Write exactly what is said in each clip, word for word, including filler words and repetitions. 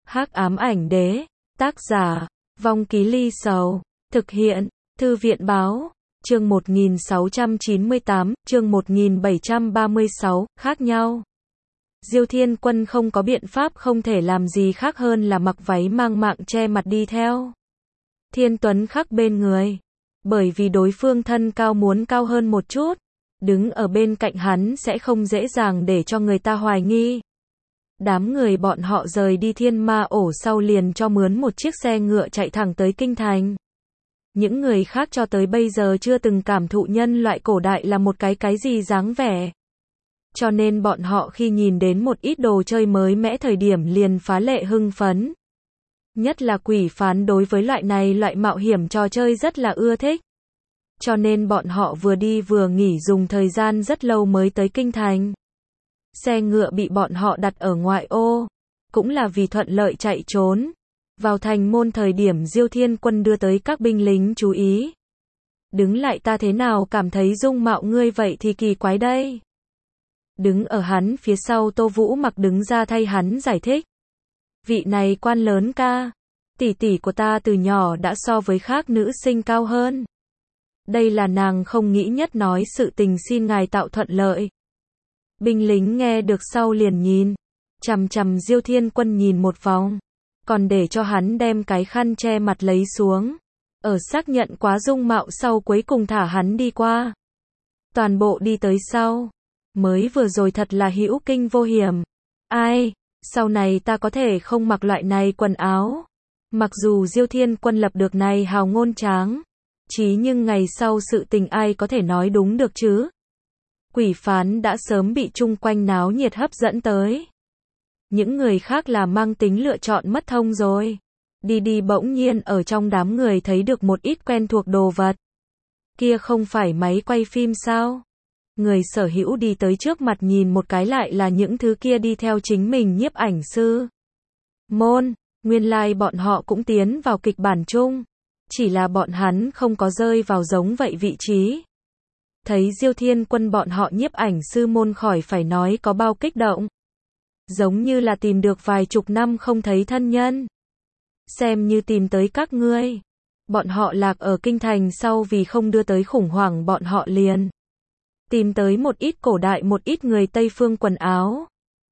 Hắc ám ảnh đế, tác giả, Vong Ký Ly Sầu, thực hiện, Thư viện báo, chương một nghìn sáu trăm chín mươi tám, chương một nghìn bảy trăm ba mươi sáu, khác nhau. Diêu Thiên Quân không có biện pháp, không thể làm gì khác hơn là mặc váy mang mạng che mặt đi theo Thiên Tuấn Khắc bên người. Bởi vì đối phương thân cao muốn cao hơn một chút, đứng ở bên cạnh hắn sẽ không dễ dàng để cho người ta hoài nghi. Đám người bọn họ rời đi Thiên Ma ổ sau liền cho mướn một chiếc xe ngựa chạy thẳng tới kinh thành. Những người khác cho tới bây giờ chưa từng cảm thụ nhân loại cổ đại là một cái cái gì dáng vẻ. Cho nên bọn họ khi nhìn đến một ít đồ chơi mới mẻ thời điểm liền phá lệ hưng phấn. Nhất là quỷ phán đối với loại này loại mạo hiểm trò chơi rất là ưa thích. Cho nên bọn họ vừa đi vừa nghỉ dùng thời gian rất lâu mới tới kinh thành. Xe ngựa bị bọn họ đặt ở ngoại ô, cũng là vì thuận lợi chạy trốn. Vào thành môn thời điểm Diêu Thiên Quân đưa tới các binh lính chú ý. Đứng lại, ta thế nào cảm thấy dung mạo ngươi vậy thì kỳ quái đây. Đứng ở hắn phía sau Tô Vũ Mặc đứng ra thay hắn giải thích. Vị này quan lớn ca, tỷ tỷ của ta từ nhỏ đã so với khác nữ sinh cao hơn. Đây là nàng không nghĩ nhất nói sự tình, xin ngài tạo thuận lợi. Binh lính nghe được sau liền nhìn chằm chằm Diêu Thiên Quân nhìn một vòng, còn để cho hắn đem cái khăn che mặt lấy xuống. Ở xác nhận quá dung mạo sau cuối cùng thả hắn đi qua. Toàn bộ đi tới sau. Mới vừa rồi thật là hữu kinh vô hiểm. Ai, sau này ta có thể không mặc loại này quần áo. Mặc dù Diêu Thiên Quân lập được này hào ngôn tráng chí, nhưng ngày sau sự tình ai có thể nói đúng được chứ. Quỷ phán đã sớm bị chung quanh náo nhiệt hấp dẫn tới. Những người khác là mang tính lựa chọn mất thông rồi. Đi đi bỗng nhiên ở trong đám người thấy được một ít quen thuộc đồ vật. Kia không phải máy quay phim sao? Người sở hữu đi tới trước mặt nhìn một cái lại là những thứ kia đi theo chính mình nhiếp ảnh sư. Môn, nguyên lai like bọn họ cũng tiến vào kịch bản chung. Chỉ là bọn hắn không có rơi vào giống vậy vị trí. Thấy Diêu Thiên Quân bọn họ nhiếp ảnh sư môn khỏi phải nói có bao kích động. Giống như là tìm được vài chục năm không thấy thân nhân. Xem như tìm tới các ngươi. Bọn họ lạc ở kinh thành sau vì không đưa tới khủng hoảng bọn họ liền tìm tới một ít cổ đại một ít người Tây phương quần áo.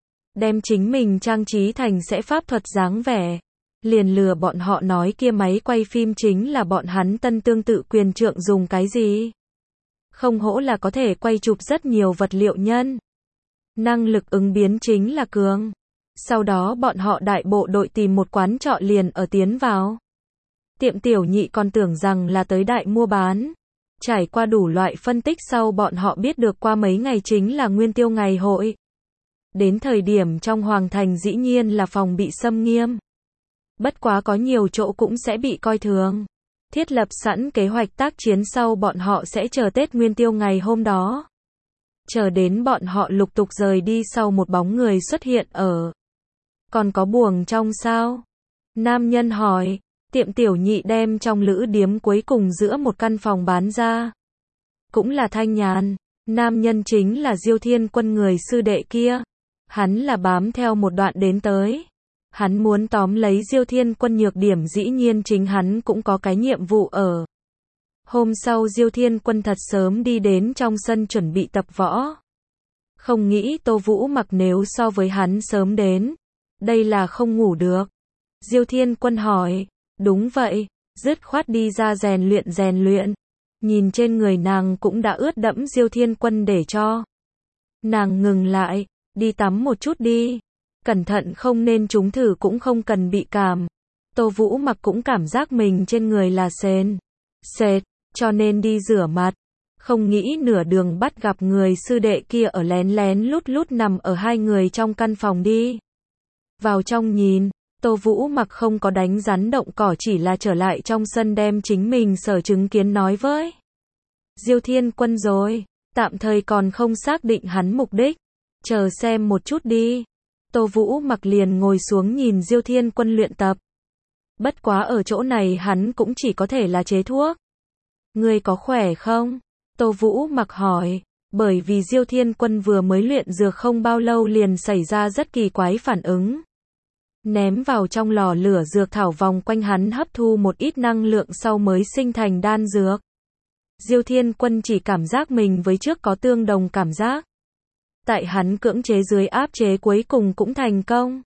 Đem chính mình trang trí thành sẽ pháp thuật dáng vẻ. Liền lừa bọn họ nói kia máy quay phim chính là bọn hắn tân tương tự quyền trượng dùng cái gì. Không hổ là có thể quay chụp rất nhiều vật liệu nhân. Năng lực ứng biến chính là cường. Sau đó bọn họ đại bộ đội tìm một quán trọ liền ở tiến vào. Tiệm Tiểu Nhị còn tưởng rằng là tới đại mua bán. Trải qua đủ loại phân tích sau bọn họ biết được qua mấy ngày chính là Nguyên Tiêu ngày hội. Đến thời điểm trong hoàng thành dĩ nhiên là phòng bị xâm nghiêm. Bất quá có nhiều chỗ cũng sẽ bị coi thường. Thiết lập sẵn kế hoạch tác chiến sau bọn họ sẽ chờ Tết Nguyên Tiêu ngày hôm đó. Chờ đến bọn họ lục tục rời đi sau một bóng người xuất hiện ở. Còn có buồng trong sao? Nam nhân hỏi. Tiệm Tiểu Nhị đem trong lữ điếm cuối cùng giữa một căn phòng bán ra. Cũng là Thanh Nhàn. Nam nhân chính là Diêu Thiên Quân người sư đệ kia. Hắn là bám theo một đoạn đến tới. Hắn muốn tóm lấy Diêu Thiên Quân nhược điểm, dĩ nhiên chính hắn cũng có cái nhiệm vụ ở. Hôm sau Diêu Thiên Quân thật sớm đi đến trong sân chuẩn bị tập võ. Không nghĩ Tô Vũ Mặc nếu so với hắn sớm đến. Đây là không ngủ được. Diêu Thiên Quân hỏi. Đúng vậy, dứt khoát đi ra rèn luyện rèn luyện. Nhìn trên người nàng cũng đã ướt đẫm, Diêu Thiên Quân để cho nàng ngừng lại, đi tắm một chút đi. Cẩn thận không nên trúng thử, cũng không cần bị cảm. Tô Vũ Mặc cũng cảm giác mình trên người là sền sệt, cho nên đi rửa mặt. Không nghĩ nửa đường bắt gặp người sư đệ kia ở lén lén lút lút nằm ở hai người trong căn phòng đi. Vào trong nhìn, Tô Vũ Mặc không có đánh rắn động cỏ, chỉ là trở lại trong sân đem chính mình sở chứng kiến nói với Diêu Thiên Quân rồi. Tạm thời còn không xác định hắn mục đích. Chờ xem một chút đi. Tô Vũ Mặc liền ngồi xuống nhìn Diêu Thiên Quân luyện tập. Bất quá ở chỗ này hắn cũng chỉ có thể là chế thuốc. Ngươi có khỏe không? Tô Vũ Mặc hỏi. Bởi vì Diêu Thiên Quân vừa mới luyện dược không bao lâu liền xảy ra rất kỳ quái phản ứng. ném vào trong lò lửa dược thảo vòng quanh hắn hấp thu một ít năng lượng sau mới sinh thành đan dược. Diêu Thiên Quân chỉ cảm giác mình với trước có tương đồng cảm giác. Tại hắn cưỡng chế dưới áp chế cuối cùng cũng thành công.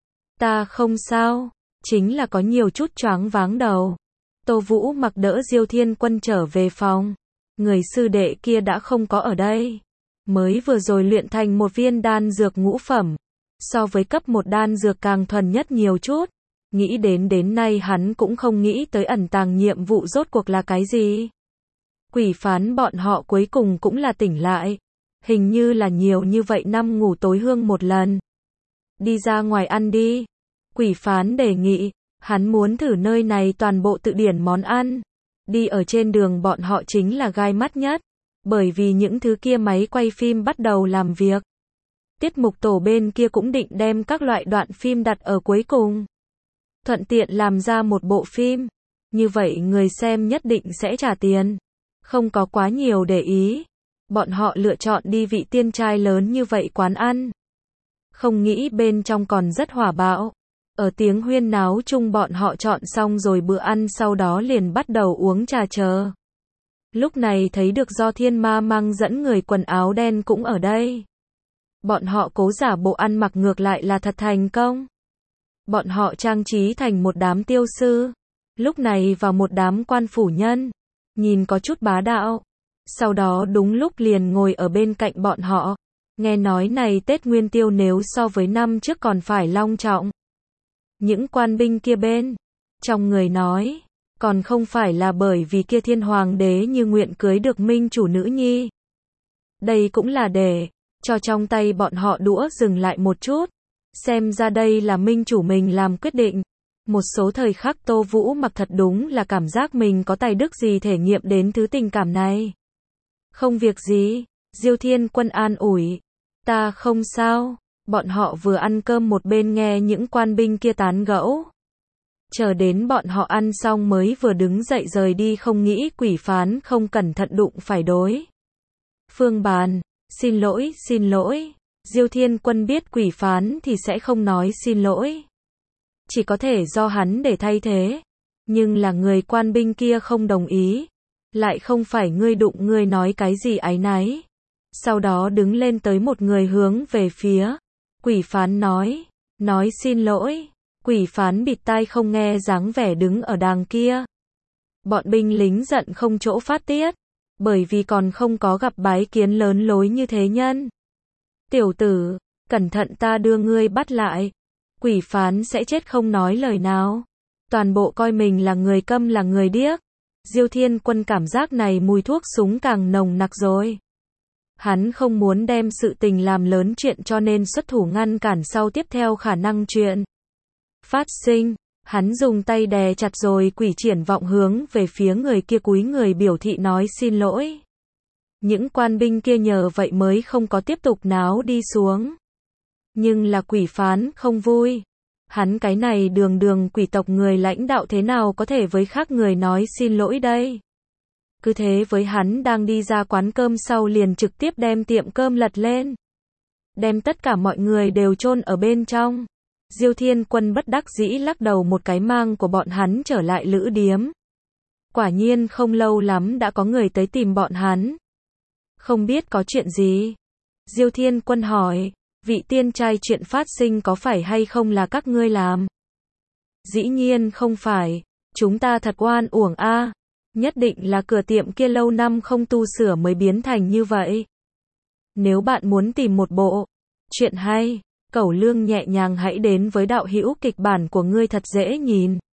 Ta không sao, chính là có nhiều chút choáng váng đầu. Tô Vũ Mặc đỡ Diêu Thiên Quân trở về phòng. Người sư đệ kia đã không có ở đây. Mới vừa rồi luyện thành một viên đan dược ngũ phẩm. So với cấp một đan dược càng thuần nhất nhiều chút. Nghĩ đến đến nay hắn cũng không nghĩ tới ẩn tàng nhiệm vụ rốt cuộc là cái gì. Quỷ phán bọn họ cuối cùng cũng là tỉnh lại. Hình như là nhiều như vậy năm ngủ tối hương một lần. Đi ra ngoài ăn đi. Quỷ phán đề nghị. Hắn muốn thử nơi này toàn bộ tự điển món ăn. Đi ở trên đường bọn họ chính là gai mắt nhất. Bởi vì những thứ kia máy quay phim bắt đầu làm việc. Tiết mục tổ bên kia cũng định đem các loại đoạn phim đặt ở cuối cùng. Thuận tiện làm ra một bộ phim. Như vậy người xem nhất định sẽ trả tiền. Không có quá nhiều để ý. Bọn họ lựa chọn đi vị tiên trai lớn như vậy quán ăn. Không nghĩ bên trong còn rất hỏa bạo. Ở tiếng huyên náo chung bọn họ chọn xong rồi bữa ăn sau đó liền bắt đầu uống trà chờ. Lúc này thấy được Do Thiên Ma mang dẫn người quần áo đen cũng ở đây. Bọn họ cố giả bộ ăn mặc ngược lại là thật thành công. Bọn họ trang trí thành một đám tiêu sư. Lúc này vào một đám quan phủ nhân. Nhìn có chút bá đạo. Sau đó đúng lúc liền ngồi ở bên cạnh bọn họ. Nghe nói này Tết Nguyên Tiêu nếu so với năm trước còn phải long trọng. Những quan binh kia bên. Trong người nói. Còn không phải là bởi vì kia thiên hoàng đế như nguyện cưới được minh chủ nữ nhi. Đây cũng là để cho trong tay bọn họ đũa dừng lại một chút. Xem ra đây là minh chủ mình làm quyết định. Một số thời khắc Tô Vũ Mặc thật đúng là cảm giác mình có tài đức gì thể nghiệm đến thứ tình cảm này. Không việc gì. Diêu Thiên Quân an ủi. Ta không sao. Bọn họ vừa ăn cơm một bên nghe những quan binh kia tán gẫu. Chờ đến bọn họ ăn xong mới vừa đứng dậy rời đi, không nghĩ quỷ phán không cẩn thận đụng phải đối phương bàn. Xin lỗi, xin lỗi. Diêu Thiên Quân biết quỷ phán thì sẽ không nói xin lỗi. Chỉ có thể do hắn để thay thế. Nhưng là người quan binh kia không đồng ý. Lại không phải ngươi đụng ngươi nói cái gì áy náy. Sau đó đứng lên tới một người hướng về phía quỷ phán nói. Nói xin lỗi. Quỷ phán bịt tai không nghe, dáng vẻ đứng ở đàng kia. Bọn binh lính giận không chỗ phát tiết. Bởi vì còn không có gặp bái kiến lớn lối như thế nhân. Tiểu tử, cẩn thận ta đưa ngươi bắt lại. Quỷ phán sẽ chết không nói lời nào. Toàn bộ coi mình là người câm là người điếc. Diêu Thiên Quân cảm giác này mùi thuốc súng càng nồng nặc rồi. Hắn không muốn đem sự tình làm lớn chuyện cho nên xuất thủ ngăn cản sau tiếp theo khả năng chuyện phát sinh. Hắn dùng tay đè chặt rồi quỷ triển vọng hướng về phía người kia cúi người biểu thị nói xin lỗi. Những quan binh kia nhờ vậy mới không có tiếp tục náo đi xuống. Nhưng là quỷ phán không vui. Hắn cái này đường đường quỷ tộc người lãnh đạo thế nào có thể với khác người nói xin lỗi đây. Cứ thế với hắn đang đi ra quán cơm sau liền trực tiếp đem tiệm cơm lật lên. Đem tất cả mọi người đều chôn ở bên trong. Diêu Thiên Quân bất đắc dĩ lắc đầu một cái mang của bọn hắn trở lại lữ điếm. Quả nhiên không lâu lắm đã có người tới tìm bọn hắn. Không biết có chuyện gì. Diêu Thiên Quân hỏi, vị tiên trai chuyện phát sinh có phải hay không là các ngươi làm? Dĩ nhiên không phải, chúng ta thật oan uổng a. Nhất định là cửa tiệm kia lâu năm không tu sửa mới biến thành như vậy. Nếu bạn muốn tìm một bộ chuyện hay, Cẩu Lương nhẹ nhàng hãy đến với đạo hữu kịch bản của ngươi thật dễ nhìn.